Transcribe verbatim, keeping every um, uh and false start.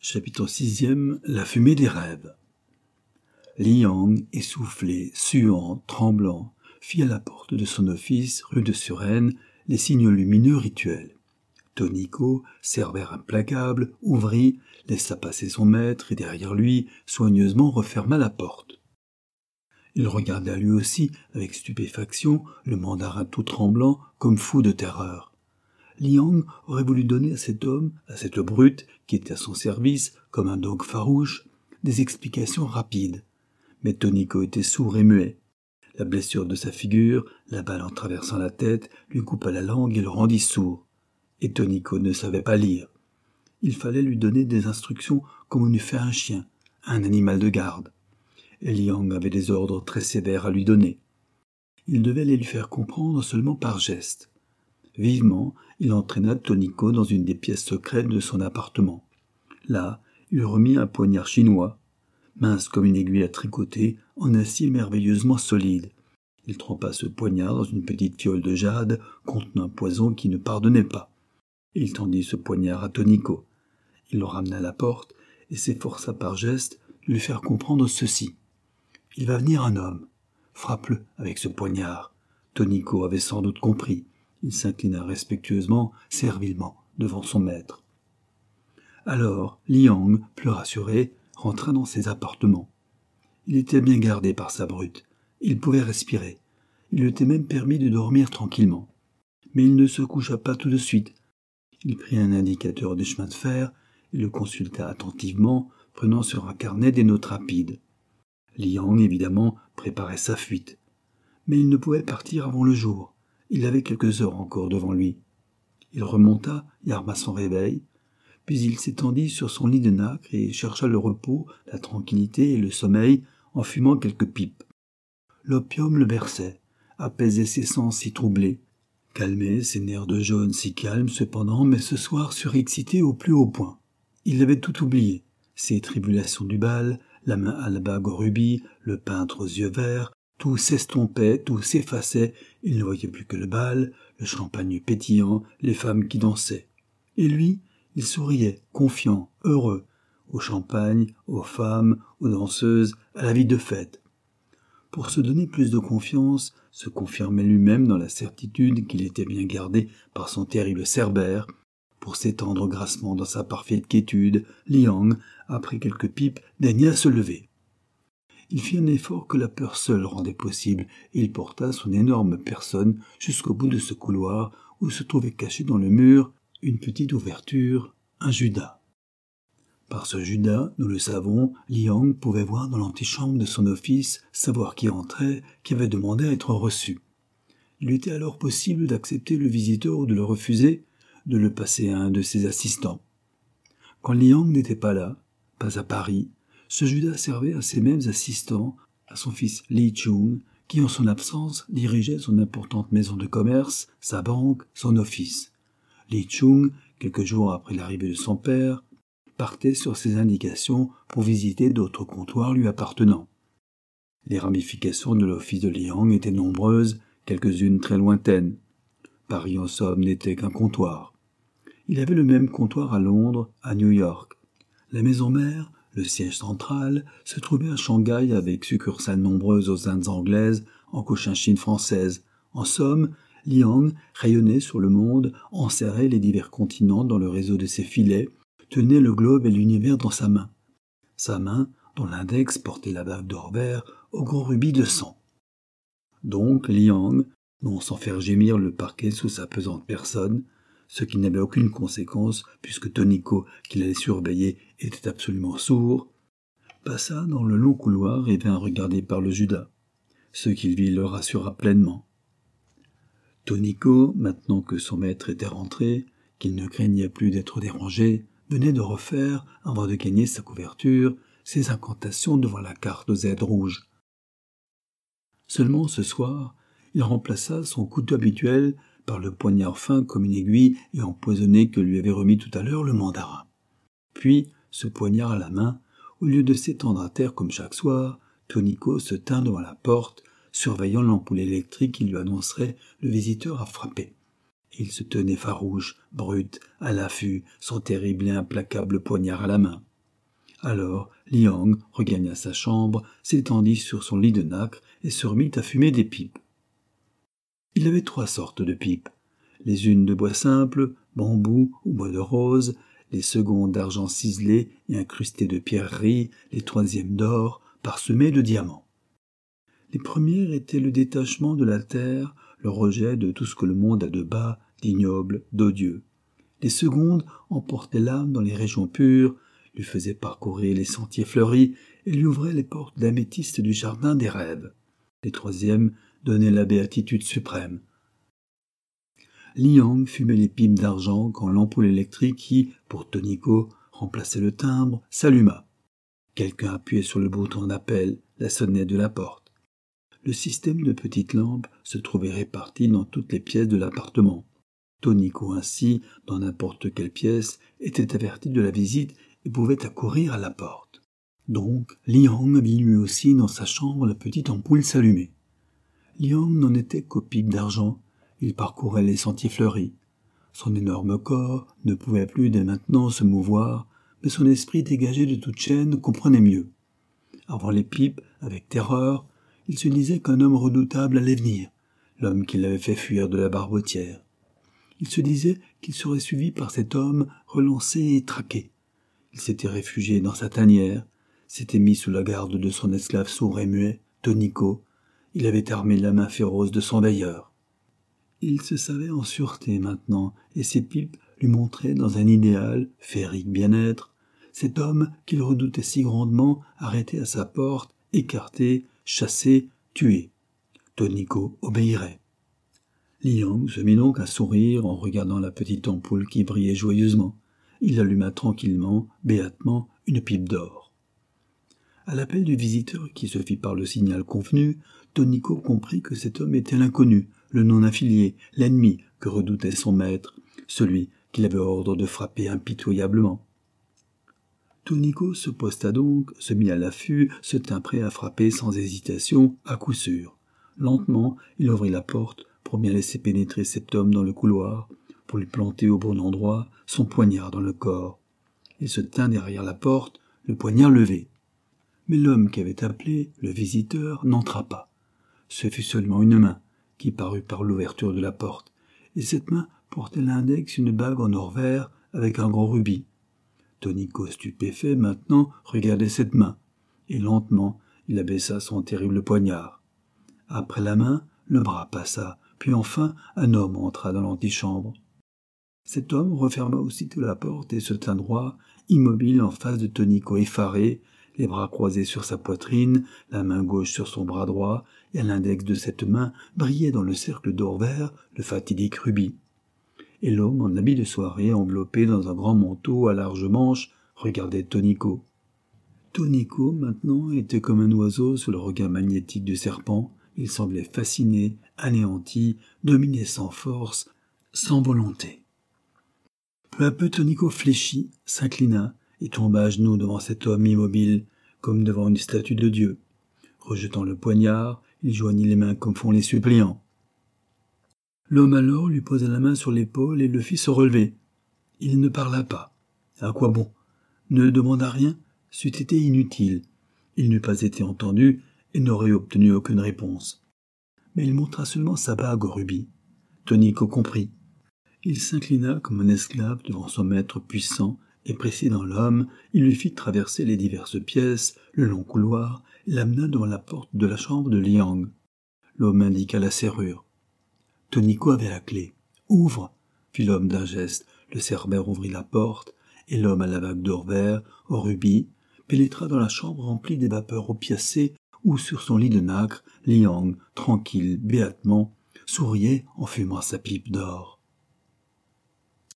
Chapitre sixième. La fumée des rêves. Li-Yang, essoufflé, suant, tremblant, fit à la porte de son office, rue de Suresnes, les signes lumineux rituels. Toniko, cerbère implacable, ouvrit, laissa passer son maître et derrière lui, soigneusement referma la porte. Il regarda lui aussi, avec stupéfaction, le mandarin tout tremblant, comme fou de terreur. Li-Yang aurait voulu donner à cet homme, à cette brute, qui était à son service, comme un dogue farouche, des explications rapides. Mais Toniko était sourd et muet. La blessure de sa figure, la balle en traversant la tête, lui coupa la langue et le rendit sourd. Et Toniko ne savait pas lire. Il fallait lui donner des instructions comme on eût fait un chien, un animal de garde. Et Li-Yang avait des ordres très sévères à lui donner. Il devait les lui faire comprendre seulement par gestes. Vivement, il entraîna Toniko dans une des pièces secrètes de son appartement. Là, il remit un poignard chinois, mince comme une aiguille à tricoter, en acier merveilleusement solide. Il trempa ce poignard dans une petite fiole de jade contenant un poison qui ne pardonnait pas. Il tendit ce poignard à Toniko. Il le ramena à la porte et s'efforça par geste de lui faire comprendre ceci. « Il va venir un homme. Frappe-le avec ce poignard. » Toniko avait sans doute compris. Il s'inclina respectueusement, servilement, devant son maître. Alors, Li-Yang, plus rassuré, rentra dans ses appartements. Il était bien gardé par sa brute. Il pouvait respirer. Il lui était même permis de dormir tranquillement. Mais il ne se coucha pas tout de suite. Il prit un indicateur des chemins de fer et le consulta attentivement, prenant sur un carnet des notes rapides. Li-Yang, évidemment, préparait sa fuite. Mais il ne pouvait partir avant le jour. Il avait quelques heures encore devant lui. Il remonta et arma son réveil, puis il s'étendit sur son lit de nacre et chercha le repos, la tranquillité et le sommeil en fumant quelques pipes. L'opium le berçait, apaisait ses sens si troublés, calmait ses nerfs de jaune si calmes cependant, mais ce soir surexcités au plus haut point. Il avait tout oublié, ses tribulations du bal, la main à la bague au rubis, le peintre aux yeux verts, tout s'estompait, tout s'effaçait, il ne voyait plus que le bal, le champagne pétillant, les femmes qui dansaient. Et lui, il souriait, confiant, heureux, au champagne, aux femmes, aux danseuses, à la vie de fête. Pour se donner plus de confiance, se confirmer lui-même dans la certitude qu'il était bien gardé par son terrible cerbère, pour s'étendre grassement dans sa parfaite quiétude, Li-Yang, après quelques pipes, daigna se lever. Il fit un effort que la peur seule rendait possible, et il porta son énorme personne jusqu'au bout de ce couloir où se trouvait caché dans le mur une petite ouverture, un judas. Par ce judas, nous le savons, Li-Yang pouvait voir dans l'antichambre de son office, savoir qui entrait, qui avait demandé à être reçu. Il lui était alors possible d'accepter le visiteur ou de le refuser, de le passer à un de ses assistants. Quand Li-Yang n'était pas là, pas à Paris, ce judas servait à ses mêmes assistants, à son fils Li-Chung, qui en son absence dirigeait son importante maison de commerce, sa banque, son office. Li-Chung, quelques jours après l'arrivée de son père, partait sur ses indications pour visiter d'autres comptoirs lui appartenant. Les ramifications de l'office de Li-Yang étaient nombreuses, quelques-unes très lointaines. Paris en somme n'était qu'un comptoir. Il avait le même comptoir à Londres, à New York. La maison mère, le siège central, se trouvait à Shanghai avec succursales nombreuses aux Indes anglaises, en Cochinchine française. En somme, Li-Yang rayonnait sur le monde, enserrait les divers continents dans le réseau de ses filets, tenait le globe et l'univers dans sa main. Sa main, dont l'index portait la bague d'or vert au gros rubis de sang. Donc Li-Yang, non sans faire gémir le parquet sous sa pesante personne, ce qui n'avait aucune conséquence puisque Toniko, qui l'allait surveiller, était absolument sourd, passa dans le long couloir et vint regarder par le judas. Ce qu'il vit le rassura pleinement. Toniko, maintenant que son maître était rentré, qu'il ne craignait plus d'être dérangé, venait de refaire, avant de gagner sa couverture, ses incantations devant la carte aux aides rouges. Seulement ce soir, il remplaça son couteau habituel par le poignard fin comme une aiguille et empoisonné que lui avait remis tout à l'heure le mandarin. Puis, ce poignard à la main, au lieu de s'étendre à terre comme chaque soir, Toniko se tint devant la porte, surveillant l'ampoule électrique qui lui annoncerait le visiteur à frapper. Il se tenait farouche, brute, à l'affût, son terrible et implacable poignard à la main. Alors, Liang regagna sa chambre, s'étendit sur son lit de nacre et se remit à fumer des pipes. Il avait trois sortes de pipes, les unes de bois simple, bambou ou bois de rose, les secondes d'argent ciselé et incrustées de pierreries, les troisièmes d'or, parsemées de diamants. Les premières étaient le détachement de la terre, le rejet de tout ce que le monde a de bas, d'ignoble, d'odieux. Les secondes emportaient l'âme dans les régions pures, lui faisaient parcourir les sentiers fleuris et lui ouvraient les portes d'améthyste du jardin des rêves. Les troisièmes donnaient la béatitude suprême. Liang fumait les pipes d'argent quand l'ampoule électrique qui, pour Toniko, remplaçait le timbre, s'alluma. Quelqu'un appuyait sur le bouton d'appel, la sonnette de la porte. Le système de petites lampes se trouvait réparti dans toutes les pièces de l'appartement. Toniko ainsi, dans n'importe quelle pièce, était averti de la visite et pouvait accourir à la porte. Donc, Liang vit lui aussi dans sa chambre la petite ampoule s'allumer. Liang n'en était qu'aux pipes d'argent. Il parcourait les sentiers fleuris. Son énorme corps ne pouvait plus dès maintenant se mouvoir, mais son esprit dégagé de toute chaîne comprenait mieux. Avant les pipes, avec terreur, il se disait qu'un homme redoutable allait venir, l'homme qui l'avait fait fuir de la barbotière. Il se disait qu'il serait suivi par cet homme relancé et traqué. Il s'était réfugié dans sa tanière, s'était mis sous la garde de son esclave sourd et muet, Toniko. Il avait armé la main féroce de son veilleur. Il se savait en sûreté maintenant, et ses pipes lui montraient dans un idéal, féerique bien-être, cet homme qu'il redoutait si grandement, arrêté à sa porte, écarté, chassé, tué. Toniko obéirait. Liang se mit donc à sourire en regardant la petite ampoule qui brillait joyeusement. Il alluma tranquillement, béatement, une pipe d'or. À l'appel du visiteur qui se fit par le signal convenu, Toniko comprit que cet homme était l'inconnu, le non-affilié, l'ennemi que redoutait son maître, celui qu'il avait ordre de frapper impitoyablement. Toniko se posta donc, se mit à l'affût, se tint prêt à frapper sans hésitation, à coup sûr. Lentement, il ouvrit la porte pour bien laisser pénétrer cet homme dans le couloir, pour lui planter au bon endroit son poignard dans le corps. Il se tint derrière la porte, le poignard levé. Mais l'homme qui avait appelé, le visiteur, n'entra pas. Ce fut seulement une main qui parut par l'ouverture de la porte, et cette main portait à l'index une bague en or vert avec un grand rubis. Toniko, stupéfait maintenant, regardait cette main, et lentement il abaissa son terrible poignard. Après la main, le bras passa, puis enfin un homme entra dans l'antichambre. Cet homme referma aussitôt la porte et se tint droit, immobile en face de Toniko effaré, les bras croisés sur sa poitrine, la main gauche sur son bras droit, et à l'index de cette main brillait dans le cercle d'or vert le fatidique rubis. Et l'homme, en habit de soirée, enveloppé dans un grand manteau à larges manches, regardait Toniko. Toniko, maintenant, était comme un oiseau sous le regard magnétique du serpent. Il semblait fasciné, anéanti, dominé sans force, sans volonté. Peu à peu, Toniko fléchit, s'inclina, et tomba à genoux devant cet homme immobile, comme devant une statue de Dieu. Rejetant le poignard, il joignit les mains comme font les suppliants. L'homme alors lui posa la main sur l'épaule et le fit se relever. Il ne parla pas. À quoi bon? Ne demanda rien, c'eût été inutile. Il n'eût pas été entendu et n'aurait obtenu aucune réponse. Mais il montra seulement sa bague au rubis. Toniko comprit. Il s'inclina comme un esclave devant son maître puissant, et précédant l'homme, il lui fit traverser les diverses pièces, le long couloir, et l'amena devant la porte de la chambre de Liang. L'homme indiqua la serrure. Toniko avait la clé. « Ouvre !» fit l'homme d'un geste. Le cerbère ouvrit la porte, et l'homme à la bague d'or vert, au rubis, pénétra dans la chambre remplie des vapeurs opiacées où, sur son lit de nacre, Liang, tranquille, béatement, souriait en fumant sa pipe d'or.